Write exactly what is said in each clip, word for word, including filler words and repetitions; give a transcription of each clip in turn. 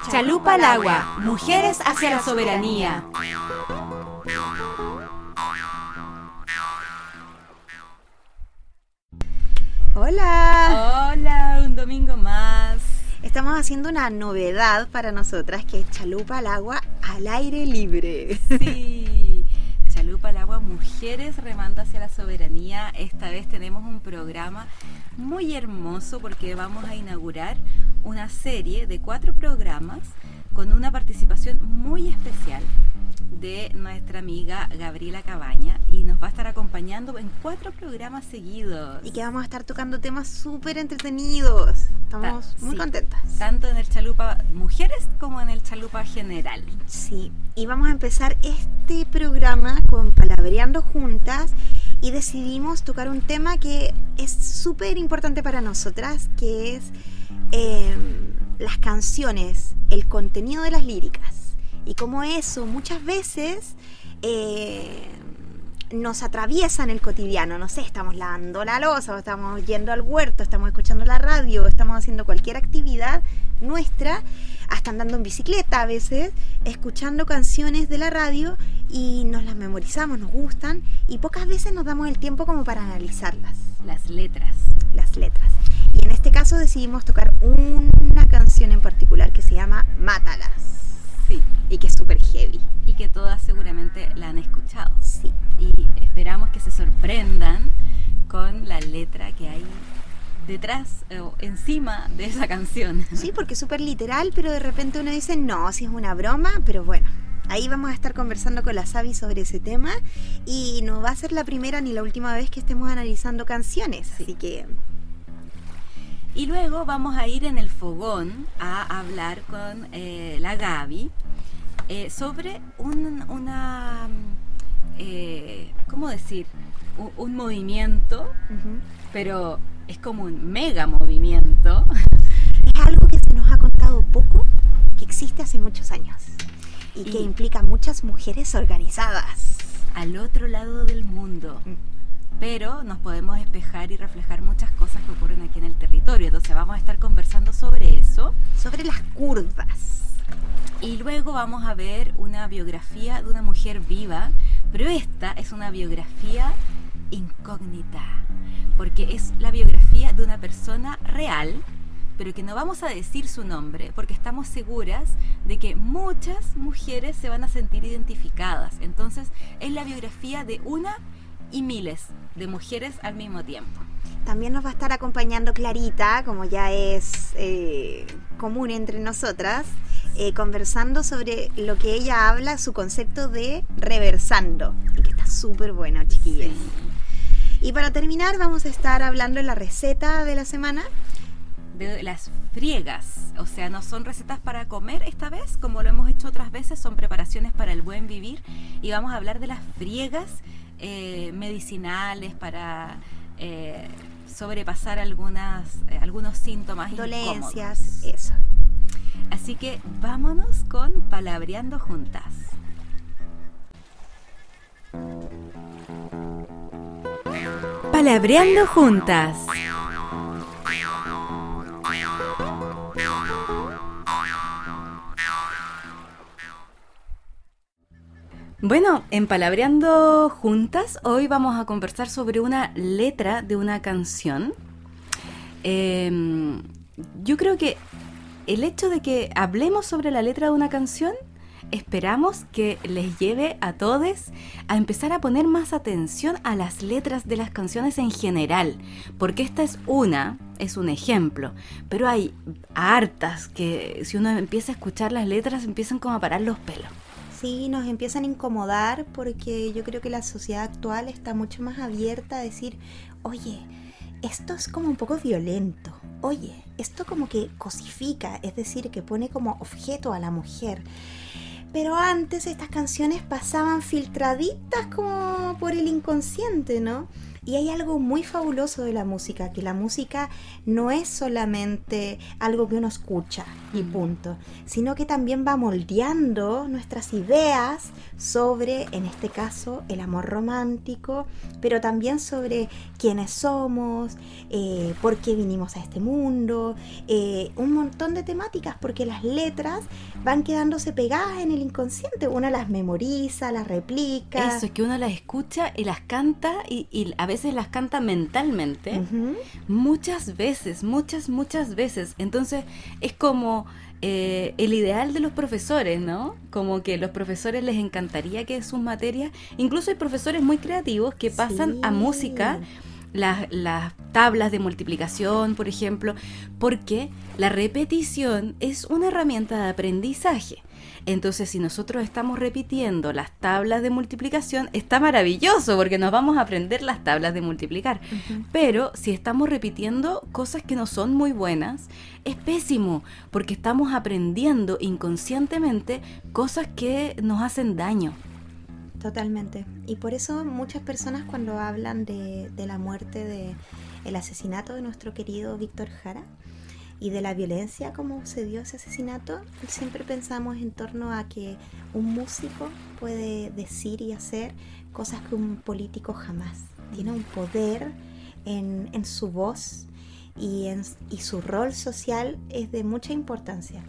Chalupa al agua, mujeres hacia la soberanía. Hola. Hola, un domingo más. Estamos haciendo una novedad para nosotras, que es Chalupa al agua al aire libre. Sí, Chalupa al agua, mujeres remando hacia la soberanía. Esta vez tenemos un programa muy hermoso porque vamos a inaugurar una serie de cuatro programas con una participación muy especial de nuestra amiga Gabriela Cabaña, y nos va a estar acompañando en cuatro programas seguidos. Y que vamos a estar tocando temas súper entretenidos. Estamos Ta- muy sí, contentas. tanto en el Chalupa Mujeres como en el Chalupa General. Sí, y vamos a empezar este programa con Palabreando Juntas, y decidimos tocar un tema que es súper importante para nosotras, que es eh, las canciones, el contenido de las líricas. Y como eso muchas veces eh, nos atraviesa en el cotidiano. No sé, estamos lavando la loza, o estamos yendo al huerto, estamos escuchando la radio, estamos haciendo cualquier actividad nuestra, hasta andando en bicicleta a veces, escuchando canciones de la radio, y nos las memorizamos, nos gustan, y pocas veces nos damos el tiempo como para analizarlas. Las letras. Las letras. Y en este caso decidimos tocar una canción en particular que se llama Mátalas. Sí. Y que es súper heavy. Y que todas seguramente la han escuchado. Sí. Y esperamos que se sorprendan con la letra que hay detrás o encima de esa canción. Sí, porque es súper literal, pero de repente uno dice, no, si es una broma, pero bueno. Ahí vamos a estar conversando con la Sabi sobre ese tema, y no va a ser la primera ni la última vez que estemos analizando canciones, Sí. así que... Y luego vamos a ir en el fogón a hablar con eh, la Gaby eh, sobre un, una, eh, ¿cómo decir? Un, un movimiento, Uh-huh. pero es como un mega movimiento. Es algo que se nos ha contado poco, que existe hace muchos años, y, Y- que implica muchas mujeres organizadas. Al otro lado del mundo. Pero nos podemos espejar y reflejar muchas cosas que ocurren aquí en el territorio. Entonces vamos a estar conversando sobre eso. Sobre las curvas. Y luego vamos a ver una biografía de una mujer viva. Pero esta es una biografía incógnita, porque es la biografía de una persona real, pero que no vamos a decir su nombre, porque estamos seguras de que muchas mujeres se van a sentir identificadas. Entonces es la biografía de una y miles de mujeres al mismo tiempo. También nos va a estar acompañando Clarita, como ya es eh, común entre nosotras, eh, conversando sobre lo que ella habla, su concepto de reversando, y que está súper bueno, chiquillas. Sí. Y para terminar vamos a estar hablando de la receta de la semana. De las friegas, o sea, no son recetas para comer esta vez, como lo hemos hecho otras veces, son preparaciones para el buen vivir, y vamos a hablar de las friegas eh, medicinales para eh, sobrepasar algunas, eh, algunos síntomas Dolencias, incómodos. eso. Así que vámonos con Palabreando Juntas. Palabreando Juntas. Bueno, en Palabreando Juntas, hoy vamos a conversar sobre una letra de una canción. Eh, yo creo que el hecho de que hablemos sobre la letra de una canción, esperamos que les lleve a todos a empezar a poner más atención a las letras de las canciones en general, porque esta es una, es un ejemplo, pero hay hartas que si uno empieza a escuchar las letras empiezan como a parar los pelos. Sí, nos empiezan a incomodar, porque yo creo que la sociedad actual está mucho más abierta a decir, oye, esto es como un poco violento, oye, esto como que cosifica, es decir, que pone como objeto a la mujer. Pero antes estas canciones pasaban filtraditas como por el inconsciente, ¿no? Y hay algo muy fabuloso de la música, que la música no es solamente algo que uno escucha y punto, sino que también va moldeando nuestras ideas sobre, en este caso, el amor romántico, pero también sobre quiénes somos, eh, por qué vinimos a este mundo, eh, un montón de temáticas, porque las letras van quedándose pegadas en el inconsciente, uno las memoriza, las replica. Eso, es que uno las escucha y las canta y, y a veces las canta mentalmente, uh-huh. muchas veces, muchas, muchas veces. Entonces es como eh, el ideal de los profesores, ¿no? Como que los profesores les encantaría que sus materias, incluso hay profesores muy creativos que pasan sí. a música, las, las tablas de multiplicación, por ejemplo, porque la repetición es una herramienta de aprendizaje. Entonces, si nosotros estamos repitiendo las tablas de multiplicación, está maravilloso porque nos vamos a aprender las tablas de multiplicar. Uh-huh. Pero si estamos repitiendo cosas que no son muy buenas, es pésimo porque estamos aprendiendo inconscientemente cosas que nos hacen daño. Totalmente. Y por eso muchas personas cuando hablan de, de la muerte, de el asesinato de nuestro querido Víctor Jara, y de la violencia, cómo se dio ese asesinato, siempre pensamos en torno a que un músico puede decir y hacer cosas que un político jamás. Tiene un poder en, en su voz y, en, y su rol social es de mucha importancia.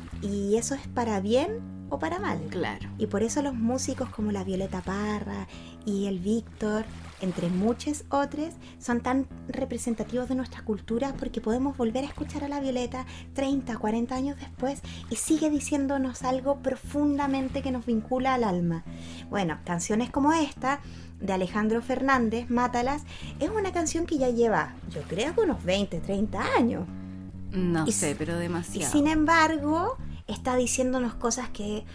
Y eso es para bien o para mal. Claro. Y por eso los músicos como la Violeta Parra y el Víctor, entre muchos otros, son tan representativos de nuestra cultura porque podemos volver a escuchar a la Violeta treinta, cuarenta años después y sigue diciéndonos algo profundamente que nos vincula al alma. Bueno, canciones como esta de Alejandro Fernández, Mátalas, es una canción que ya lleva, yo creo que unos veinte, treinta años. No y, sé, pero demasiado. Y sin embargo, está diciéndonos cosas que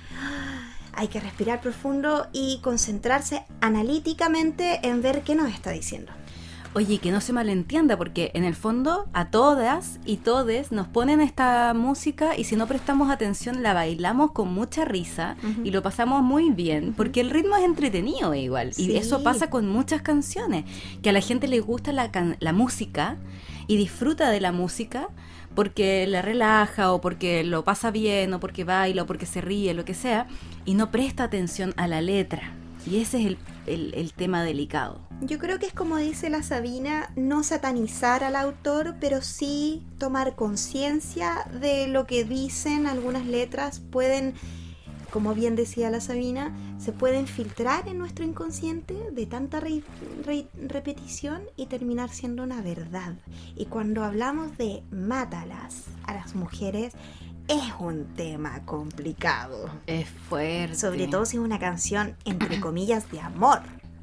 hay que respirar profundo y concentrarse analíticamente en ver qué nos está diciendo. Oye, que no se malentienda, porque en el fondo a todas y todes nos ponen esta música y si no prestamos atención la bailamos con mucha risa uh-huh. y lo pasamos muy bien, uh-huh. porque el ritmo es entretenido igual. Sí. Y eso pasa con muchas canciones, que a la gente le gusta la, can- la música y disfruta de la música porque la relaja o porque lo pasa bien o porque baila o porque se ríe, lo que sea, y no presta atención a la letra. Y ese es el, el, el tema delicado. Yo creo que es como dice la Sabina, no satanizar al autor, pero sí tomar conciencia de lo que dicen algunas letras. Pueden, como bien decía la Sabina, se pueden filtrar en nuestro inconsciente de tanta re, re, repetición y terminar siendo una verdad. Y cuando hablamos de mátalas a las mujeres, es un tema complicado. Es fuerte. Sobre todo si es una canción, entre comillas, de amor.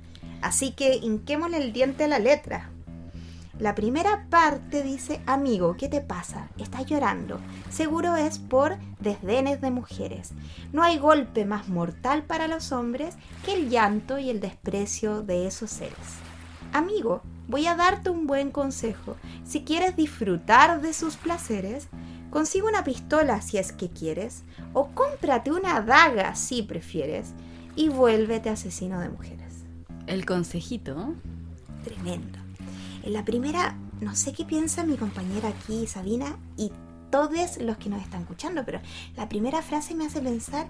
Así que hinquémosle el diente a la letra. La primera parte dice: amigo, ¿qué te pasa? Estás llorando. Seguro es por desdenes de mujeres. No hay golpe más mortal para los hombres que el llanto y el desprecio de esos seres. Amigo, voy a darte un buen consejo. Si quieres disfrutar de sus placeres, consigue una pistola si es que quieres, o cómprate una daga si prefieres, y vuélvete asesino de mujeres. El consejito. Tremendo. En la primera, no sé qué piensa mi compañera aquí, Sabina, y todos los que nos están escuchando, pero la primera frase me hace pensar,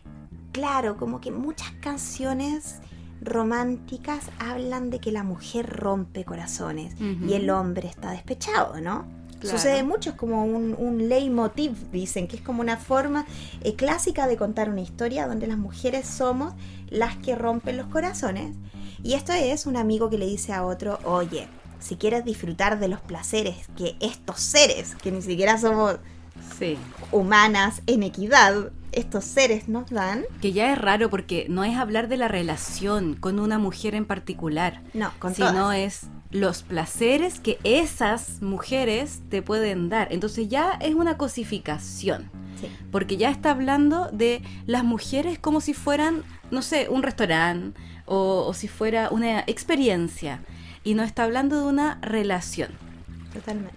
claro, como que muchas canciones románticas hablan de que la mujer rompe corazones uh-huh. y el hombre está despechado, ¿no? Claro. Sucede mucho, es como un, un leitmotiv, dicen, que es como una forma eh, clásica de contar una historia donde las mujeres somos las que rompen los corazones. Y esto es un amigo que le dice a otro: oye, si quieres disfrutar de los placeres que estos seres, que ni siquiera somos sí. humanas en equidad, estos seres nos dan. Que ya es raro porque no es hablar de la relación con una mujer en particular. No, con sino todas. es los placeres que esas mujeres te pueden dar. Entonces ya es una cosificación. Sí. Porque ya está hablando de las mujeres como si fueran, no sé, un restaurante o, o si fuera una experiencia. Y no está hablando de una relación. Totalmente.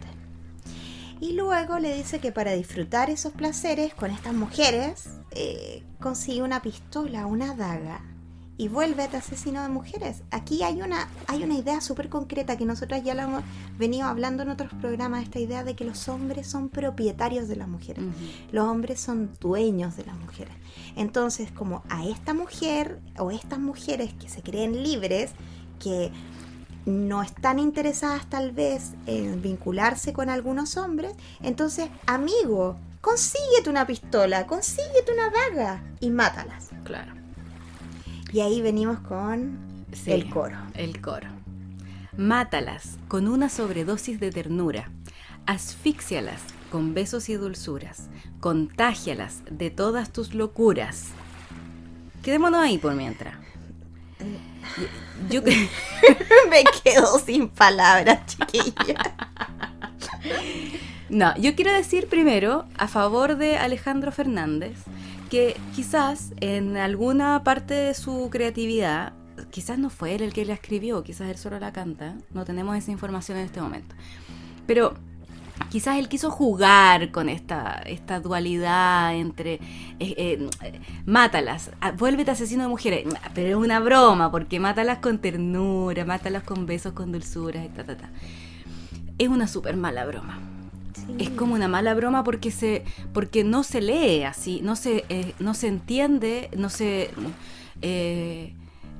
Y luego le dice que para disfrutar esos placeres con estas mujeres, eh, consigue una pistola, una daga, y vuélvete asesino de mujeres. Aquí hay una, hay una idea súper concreta que nosotras ya la hemos venido hablando en otros programas, esta idea de que los hombres son propietarios de las mujeres. Uh-huh. Los hombres son dueños de las mujeres. Entonces, como a esta mujer o estas mujeres que se creen libres, que no están interesadas tal vez en vincularse con algunos hombres, entonces, amigo, consíguete una pistola, consíguete una daga y mátalas. Claro. Y ahí venimos con sí, el coro. El coro. Mátalas con una sobredosis de ternura. Asfíxialas con besos y dulzuras. Contágialas de todas tus locuras. Quedémonos ahí por mientras. Yo me quedo sin palabras, chiquilla. No, yo quiero decir primero a favor de Alejandro Fernández que quizás en alguna parte de su creatividad, quizás no fue él el que la escribió, quizás él solo la canta, no tenemos esa información en este momento, pero quizás él quiso jugar con esta, esta dualidad entre eh, eh, mátalas, vuélvete asesino de mujeres, pero es una broma porque mátalas con ternura, mátalas con besos, con dulzuras y ta, ta, ta. Es una súper mala broma. Es como una mala broma porque se porque no se lee así, no se eh, no se entiende, no se, eh,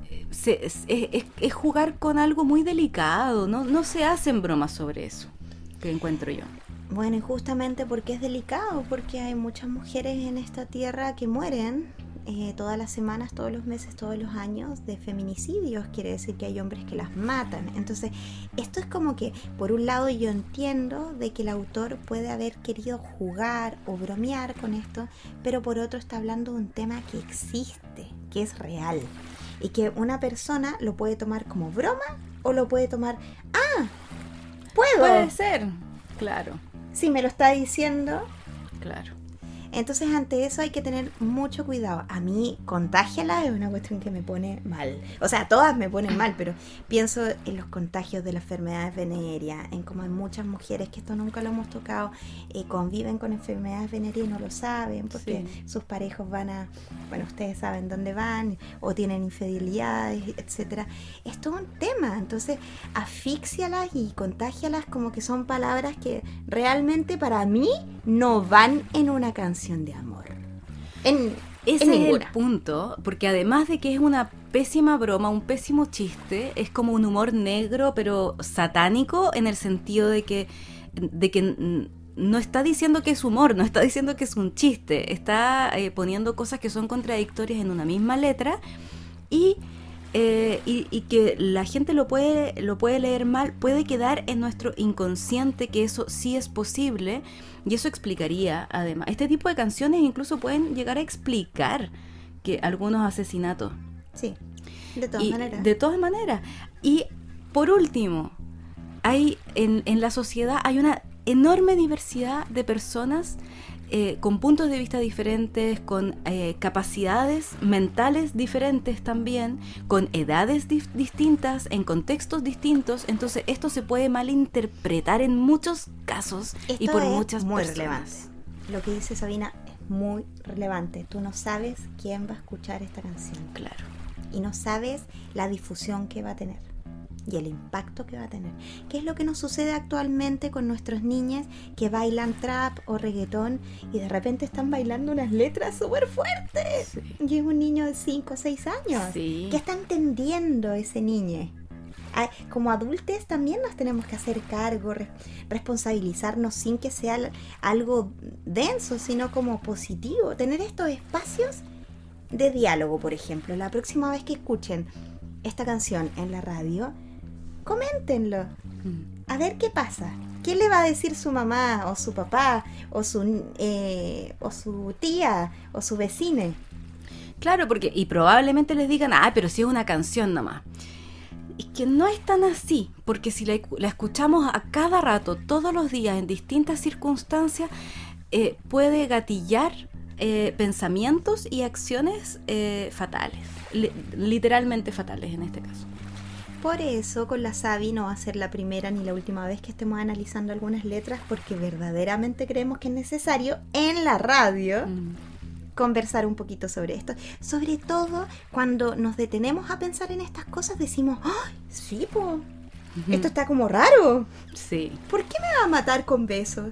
se es, es, es jugar con algo muy delicado, no no se hacen bromas sobre eso, que encuentro yo. Bueno, y justamente porque es delicado, porque hay muchas mujeres en esta tierra que mueren eh, todas las semanas, todos los meses, todos los años de feminicidios. Quiere decir que hay hombres que las matan. Entonces, esto es como que, por un lado, yo entiendo de que el autor puede haber querido jugar o bromear con esto, pero por otro está hablando de un tema que existe, que es real, y que una persona lo puede tomar como broma o lo puede tomar, ah, puedo. Puede ser, claro. Si me lo está diciendo. Claro. Entonces, ante eso hay que tener mucho cuidado. A mí, contágiala es una cuestión que me pone mal. O sea, todas me ponen mal, pero pienso en los contagios de las enfermedades venéreas, en cómo hay muchas mujeres, que esto nunca lo hemos tocado, eh, conviven con enfermedades venéreas y no lo saben, porque sí, sus parejos van a, bueno, ustedes saben dónde van, o tienen infidelidades, etcétera. Es todo un tema. Entonces, asfíxialas y contágialas como que son palabras que realmente para mí no van en una canción de amor. En, Ese en es ninguna. el punto, porque además de que es una pésima broma, un pésimo chiste, es como un humor negro, pero satánico, en el sentido de que, de que no está diciendo que es humor, no está diciendo que es un chiste, está eh, poniendo cosas que son contradictorias en una misma letra y Eh, y, y que la gente lo puede lo puede leer mal, puede quedar en nuestro inconsciente que eso sí es posible, y eso explicaría, además, este tipo de canciones incluso pueden llegar a explicar que algunos asesinatos. Sí, de todas y, maneras. De todas maneras. Y por último, hay en, en la sociedad hay una enorme diversidad de personas Eh, con puntos de vista diferentes, con eh, capacidades mentales diferentes también, con edades dif- distintas, en contextos distintos. Entonces esto se puede malinterpretar en muchos casos esto y por es muchas muy personas. Relevante. Lo que dice Sabina es muy relevante. Tú no sabes quién va a escuchar esta canción. Claro. Y no sabes la difusión que va a tener y el impacto que va a tener. ¿Qué es lo que nos sucede actualmente con nuestros niños que bailan trap o reggaetón y de repente están bailando unas letras súper fuertes? Sí. Y es un niño de cinco o seis años. Sí. ¿Qué está entendiendo ese niño? Como adultos también nos tenemos que hacer cargo, re- responsabilizarnos sin que sea algo denso, sino como positivo. Tener estos espacios de diálogo, por ejemplo. La próxima vez que escuchen esta canción en la radio, coméntenlo, a ver qué pasa, qué le va a decir su mamá o su papá o su eh, o su tía o su vecina. Claro, porque y probablemente les digan, ah, pero si es una canción nomás. Es que no es tan así, porque si la, la escuchamos a cada rato, todos los días, en distintas circunstancias, eh, puede gatillar eh, pensamientos y acciones eh, fatales, li- literalmente fatales en este caso. Por eso con la Sabi no va a ser la primera ni la última vez que estemos analizando algunas letras, porque verdaderamente creemos que es necesario en la radio mm. conversar un poquito sobre esto. Sobre todo cuando nos detenemos a pensar en estas cosas, decimos, ¡ay, sí, po! Esto está como raro. Sí. ¿Por qué me va a matar con besos?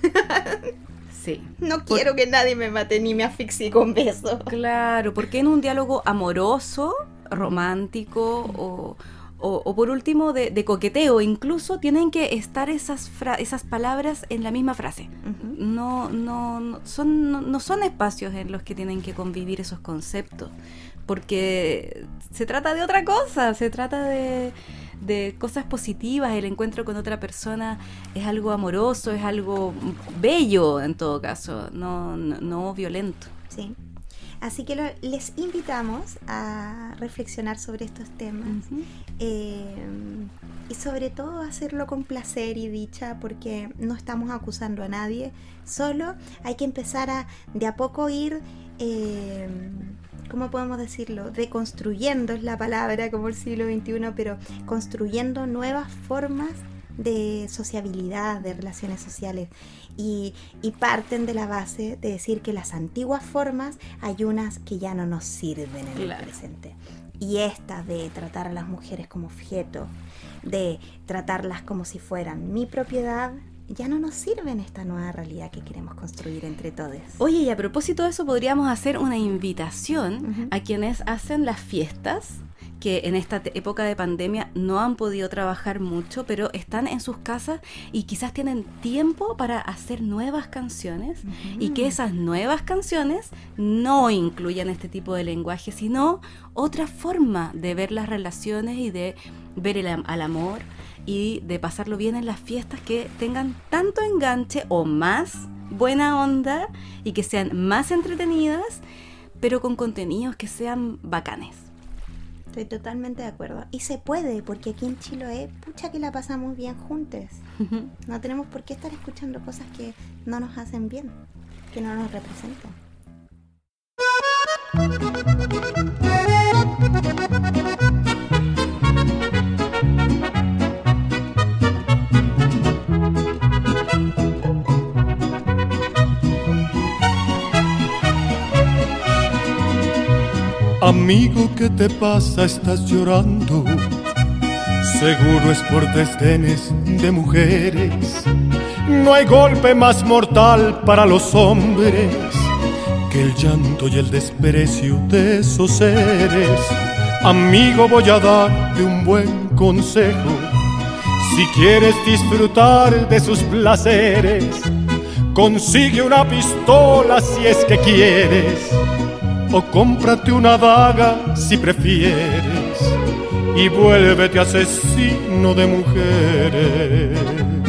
Sí. No quiero Por... que nadie me mate ni me asfixie con besos. Claro, porque en un diálogo amoroso, romántico o, o, o por último de, de coqueteo, incluso tienen que estar esas fra- esas palabras en la misma frase. Uh-huh. No, no, no, son, no, no son espacios en los que tienen que convivir esos conceptos, porque se trata de otra cosa, se trata de... de cosas positivas. El encuentro con otra persona es algo amoroso, es algo bello en todo caso, no, no, no violento. Sí. Así que lo, les invitamos a reflexionar sobre estos temas, uh-huh. eh, y sobre todo hacerlo con placer y dicha, porque no estamos acusando a nadie, solo hay que empezar a de a poco ir eh, ¿cómo podemos decirlo? Deconstruyendo es la palabra, como el siglo veintiuno, pero construyendo nuevas formas de sociabilidad, de relaciones sociales. Y, y parten de la base de decir que las antiguas formas hay unas que ya no nos sirven en claro. el presente. Y esta de tratar a las mujeres como objeto, de tratarlas como si fueran mi propiedad, ya no nos sirve en esta nueva realidad que queremos construir entre todos. Oye, y a propósito de eso, podríamos hacer una invitación uh-huh. a quienes hacen las fiestas, que en esta te- época de pandemia no han podido trabajar mucho, pero están en sus casas y quizás tienen tiempo para hacer nuevas canciones, uh-huh. y que esas nuevas canciones no incluyan este tipo de lenguaje, sino otra forma de ver las relaciones y de ver el, al amor y de pasarlo bien en las fiestas, que tengan tanto enganche o más buena onda y que sean más entretenidas, pero con contenidos que sean bacanes. Estoy totalmente de acuerdo. Y se puede, porque aquí en Chiloé, pucha que la pasamos bien juntos. Uh-huh. No tenemos por qué estar escuchando cosas que no nos hacen bien, que no nos representan. Amigo, ¿qué te pasa? Estás llorando. Seguro es por desdenes de mujeres. No hay golpe más mortal para los hombres que el llanto y el desprecio de esos seres. Amigo, voy a darte un buen consejo. Si quieres disfrutar de sus placeres, consigue una pistola si es que quieres, o cómprate una daga si prefieres, y vuélvete asesino de mujeres.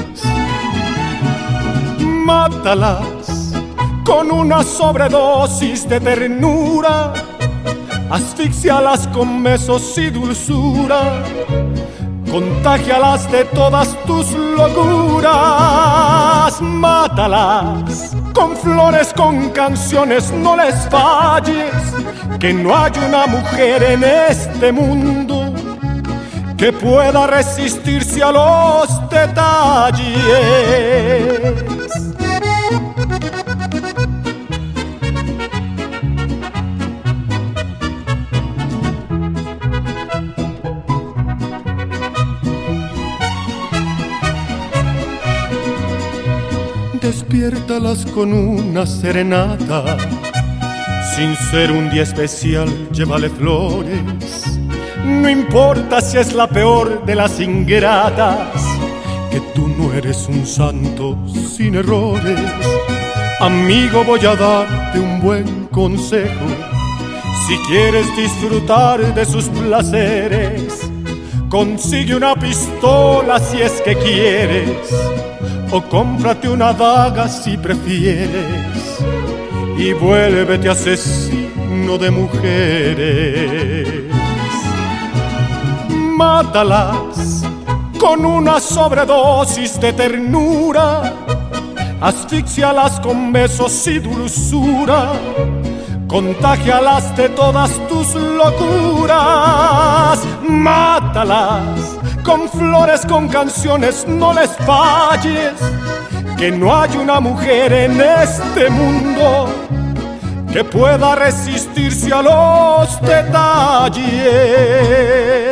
Mátalas con una sobredosis de ternura, asfíxialas con besos y dulzura, contágialas de todas tus locuras. Mátalas con flores, con canciones, no les falles, que no hay una mujer en este mundo que pueda resistirse a los detalles. Despiértalas con una serenata, sin ser un día especial, llévale flores. No importa si es la peor de las ingratas, que tú no eres un santo sin errores. Amigo, voy a darte un buen consejo. Si quieres disfrutar de sus placeres, consigue una pistola si es que quieres, o cómprate una daga si prefieres, y vuélvete asesino de mujeres. Mátalas con una sobredosis de ternura, asfíxialas con besos y dulzura, contágialas de todas tus locuras. Mátalas con flores, con canciones, no les falles, que no hay una mujer en este mundo que pueda resistirse a los detalles.